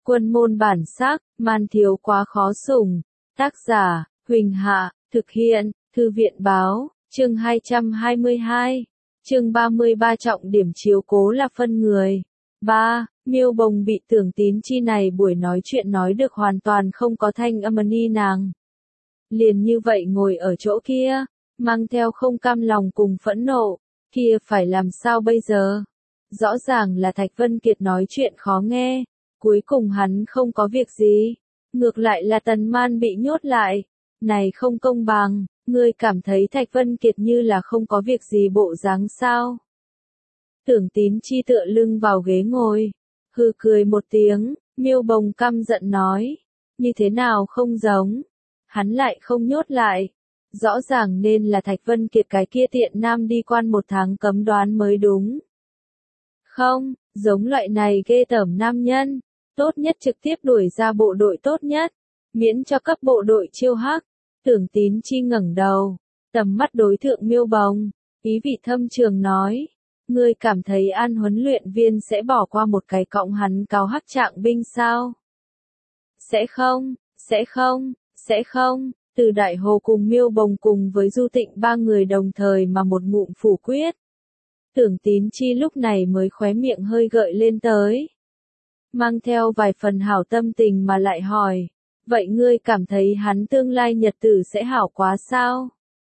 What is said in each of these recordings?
Quân môn bản sắc, man thiếu quá khó sủng. Tác giả, Huỳnh Hạ, thực hiện, Thư viện báo, chương 222, chương 33 trọng điểm chiếu cố là phân người. 3. Miêu Bồng bị Tưởng Tín Chi này buổi nói chuyện nói được hoàn toàn không có thanh âm ni nàng. Liền như vậy ngồi ở chỗ kia, mang theo không cam lòng cùng phẫn nộ, kia phải làm sao bây giờ? Rõ ràng là Thạch Vân Kiệt nói chuyện khó nghe, cuối cùng hắn không có việc gì, ngược lại là Tần Man bị nhốt lại, này không công bằng, ngươi cảm thấy Thạch Vân Kiệt như là không có việc gì bộ dáng sao? Tưởng Tín Chi tựa lưng vào ghế ngồi, hừ cười một tiếng, Miêu Bồng căm giận nói, như thế nào không giống, hắn lại không nhốt lại, rõ ràng nên là Thạch Vân Kiệt cái kia tiện nam đi quan 1 tháng cấm đoán mới đúng. Không, giống loại này ghê tởm nam nhân, tốt nhất trực tiếp đuổi ra bộ đội tốt nhất, miễn cho cấp bộ đội chiêu hắc. Tưởng Tín Chi ngẩng đầu, tầm mắt đối thượng Miêu Bồng, ý vị thâm trường nói, ngươi cảm thấy An huấn luyện viên sẽ bỏ qua một cái cọng hắn cáo hắc trạng binh sao? Sẽ không, sẽ không, sẽ không. Từ Đại Hồ cùng Miêu Bồng cùng với Du Tịnh 3 người đồng thời mà một ngụm phủ quyết. Tưởng Tín Chi lúc này mới khóe miệng hơi gợi lên tới. Mang theo vài phần hảo tâm tình mà lại hỏi, vậy ngươi cảm thấy hắn tương lai nhật tử sẽ hảo quá sao?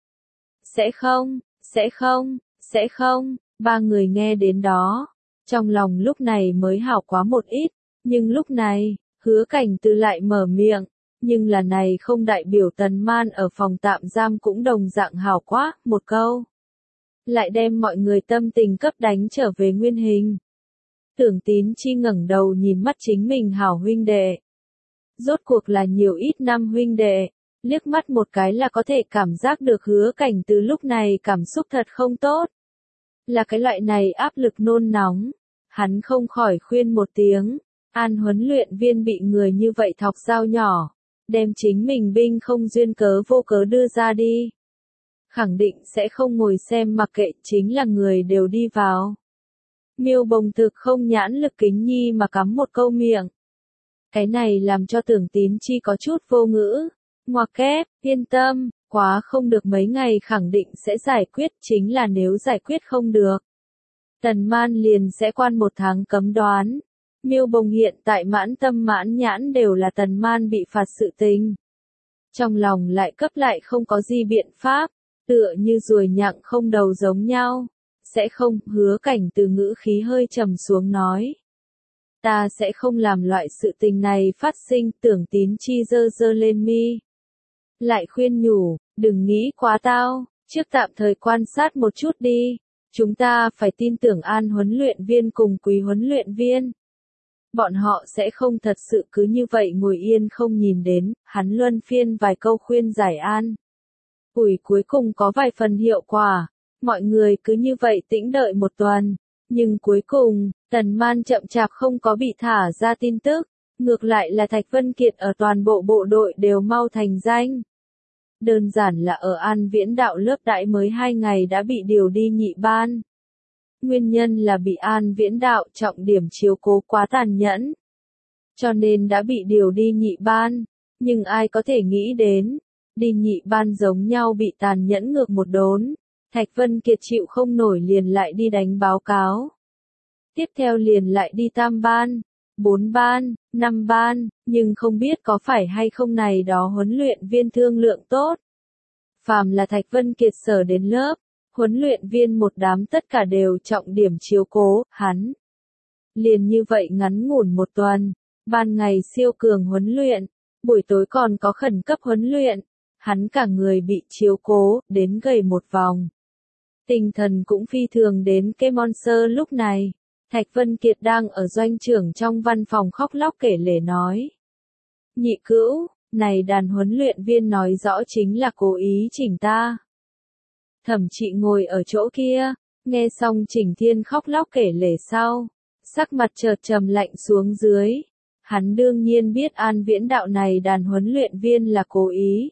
Sẽ không, sẽ không, sẽ không, 3 người nghe đến đó. Trong lòng lúc này mới hảo quá một ít, nhưng lúc này, Hứa Cảnh Từ lại mở miệng. Nhưng là này không đại biểu Tần Man ở phòng tạm giam cũng đồng dạng hảo quá, một câu. Lại đem mọi người tâm tình cấp đánh trở về nguyên hình. Tưởng Tín Chi ngẩng đầu nhìn mắt chính mình hảo huynh đệ. Rốt cuộc là nhiều ít năm huynh đệ, liếc mắt một cái là có thể cảm giác được Hứa Cảnh Từ lúc này cảm xúc thật không tốt. Là cái loại này áp lực nôn nóng, hắn không khỏi khuyên một tiếng, An huấn luyện viên bị người như vậy thọc dao nhỏ. Đem chính mình binh không duyên cớ vô cớ đưa ra đi. Khẳng định sẽ không ngồi xem mặc kệ chính là người đều đi vào. Miêu Bồng thực không nhãn lực kính nhi mà cắm một câu miệng. Cái này làm cho Tưởng Tín Chi có chút vô ngữ. Ngoặc kép, yên tâm, quá không được mấy ngày khẳng định sẽ giải quyết chính là nếu giải quyết không được. Tần Man liền sẽ quan 1 tháng cấm đoán. Miêu Bồng hiện tại mãn tâm mãn nhãn đều là Tần Man bị phạt sự tình. Trong lòng lại cấp lại không có gì biện pháp, tựa như ruồi nhặng không đầu giống nhau. Sẽ không, Hứa Cảnh Từ ngữ khí hơi trầm xuống nói. Ta sẽ không làm loại sự tình này phát sinh. Tưởng Tín Chi giơ giơ lên mi. Lại khuyên nhủ, đừng nghĩ quá tao, trước tạm thời quan sát một chút đi. Chúng ta phải tin tưởng An huấn luyện viên cùng Quý huấn luyện viên. Bọn họ sẽ không thật sự cứ như vậy ngồi yên không nhìn đến, hắn luân phiên vài câu khuyên giải an. Cuối cùng có vài phần hiệu quả, mọi người cứ như vậy tĩnh đợi 1 tuần, nhưng cuối cùng, Tần Man chậm chạp không có bị thả ra tin tức, ngược lại là Thạch Vân Kiệt ở toàn bộ bộ đội đều mau thành danh. Đơn giản là ở An Viễn Đạo lớp đại mới 2 ngày đã bị điều đi nhị ban. Nguyên nhân là bị An Viễn Đạo trọng điểm chiếu cố quá tàn nhẫn. Cho nên đã bị điều đi nhị ban. Nhưng ai có thể nghĩ đến, đi nhị ban giống nhau bị tàn nhẫn ngược một đốn. Thạch Vân Kiệt chịu không nổi liền lại đi đánh báo cáo. Tiếp theo liền lại đi tam ban, 4 ban, 5 ban, nhưng không biết có phải hay không này đó huấn luyện viên thương lượng tốt. Phàm là Thạch Vân Kiệt sở đến lớp. Huấn luyện viên một đám tất cả đều trọng điểm chiếu cố, hắn. Liền như vậy ngắn ngủn 1 tuần, ban ngày siêu cường huấn luyện, buổi tối còn có khẩn cấp huấn luyện, hắn cả người bị chiếu cố, đến gầy một vòng. Tinh thần cũng phi thường đến Monster lúc này, Thạch Vân Kiệt đang ở doanh trưởng trong văn phòng khóc lóc kể lể nói. Nhị cữu, này đàn huấn luyện viên nói rõ chính là cố ý chỉnh ta. Thẩm Trị ngồi ở chỗ kia, nghe xong Trình Thiên khóc lóc kể lể sau, sắc mặt chợt trầm lạnh xuống dưới. Hắn đương nhiên biết An Viễn Đạo này đàn huấn luyện viên là cố ý.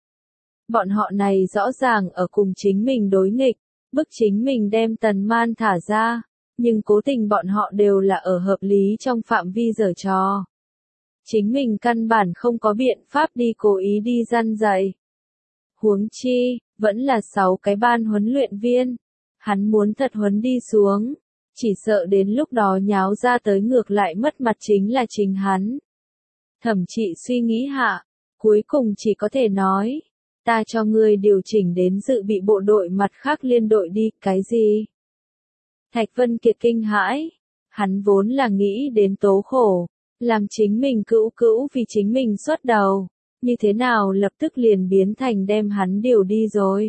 Bọn họ này rõ ràng ở cùng chính mình đối nghịch, bức chính mình đem Tần Man thả ra, nhưng cố tình bọn họ đều là ở hợp lý trong phạm vi giở trò. chính mình căn bản không có biện pháp đi cố ý đi răn dạy. Huống chi, vẫn là 6 cái ban huấn luyện viên. Hắn muốn thật huấn đi xuống, chỉ sợ đến lúc đó nháo ra tới ngược lại mất mặt chính là chính hắn. Thẩm Trị suy nghĩ hạ, cuối cùng chỉ có thể nói, ta cho ngươi điều chỉnh đến dự bị bộ đội mặt khác liên đội đi, cái gì? Thạch Vân Kiệt kinh hãi, hắn vốn là nghĩ đến tố khổ, làm chính mình cữu cữu vì chính mình xuất đầu, như thế nào lập tức liền biến thành đem hắn điều đi rồi.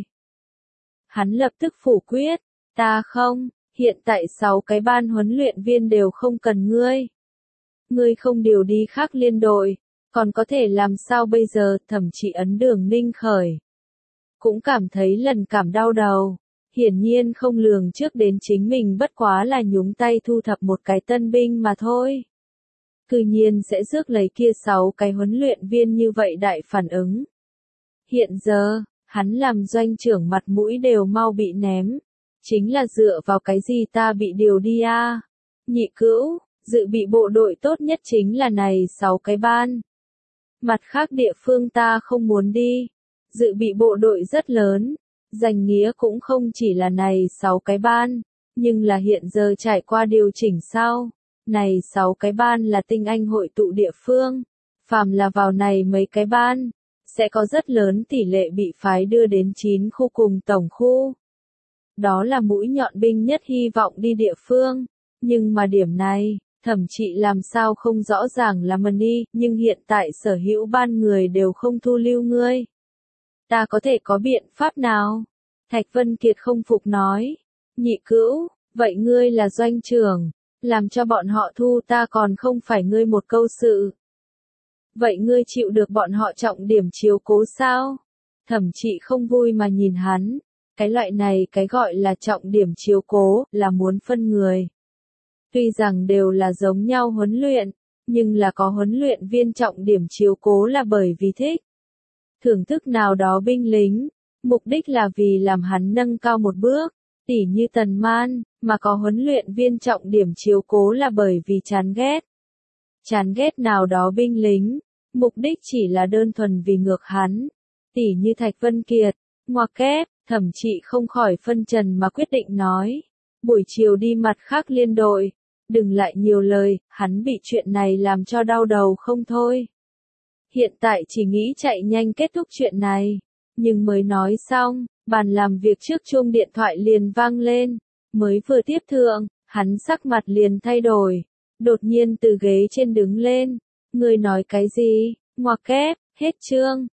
Hắn lập tức phủ quyết, ta không, hiện tại 6 cái ban huấn luyện viên đều không cần ngươi. Ngươi không điều đi khác liên đội, còn có thể làm sao bây giờ? Thẩm Trị ấn Đường Ninh khởi. Cũng cảm thấy lần cảm đau đầu, hiển nhiên không lường trước đến chính mình bất quá là nhúng tay thu thập một cái tân binh mà thôi. Cư nhiên sẽ rước lấy kia 6 cái huấn luyện viên như vậy đại phản ứng. Hiện giờ, hắn làm doanh trưởng mặt mũi đều mau bị ném. Chính là dựa vào cái gì ta bị điều đi a? Nhị cữu, dự bị bộ đội tốt nhất chính là này 6 cái ban. Mặt khác địa phương ta không muốn đi. Dự bị bộ đội rất lớn, danh nghĩa cũng không chỉ là này 6 cái ban, nhưng là hiện giờ trải qua điều chỉnh sau. Này 6 cái ban là tinh anh hội tụ địa phương, phàm là vào này mấy cái ban, sẽ có rất lớn tỷ lệ bị phái đưa đến 9 khu cùng tổng khu. Đó là mũi nhọn binh nhất hy vọng đi địa phương, nhưng mà điểm này, Thẩm Trị làm sao không rõ ràng là mần đi, nhưng hiện tại sở hữu ban người đều không thu lưu ngươi. Ta có thể có biện pháp nào? Thạch Vân Kiệt không phục nói. Nhị cữu, vậy ngươi là doanh trưởng, làm cho bọn họ thu ta còn không phải ngươi một câu sự. Vậy ngươi chịu được bọn họ trọng điểm chiếu cố sao? Thẩm Trị không vui mà nhìn hắn. Cái loại này cái gọi là trọng điểm chiếu cố, là muốn phân người. Tuy rằng đều là giống nhau huấn luyện, nhưng là có huấn luyện viên trọng điểm chiếu cố là bởi vì thích. Thưởng thức nào đó binh lính, mục đích là vì làm hắn nâng cao một bước, tỉ như Tần Man, mà có huấn luyện viên trọng điểm chiếu cố là bởi vì chán ghét. Chán ghét nào đó binh lính, mục đích chỉ là đơn thuần vì ngược hắn, tỉ như Thạch Vân Kiệt, ngoặc kép. Thẩm Trị không khỏi phân trần mà quyết định nói, buổi chiều đi mặt khác liên đội, đừng lại nhiều lời, hắn bị chuyện này làm cho đau đầu không thôi. Hiện tại chỉ nghĩ chạy nhanh kết thúc chuyện này, nhưng mới nói xong, bàn làm việc trước chuông điện thoại liền vang lên, mới vừa tiếp thượng, hắn sắc mặt liền thay đổi, đột nhiên từ ghế trên đứng lên, ngươi nói cái gì? Ngoặc kép, hết chương.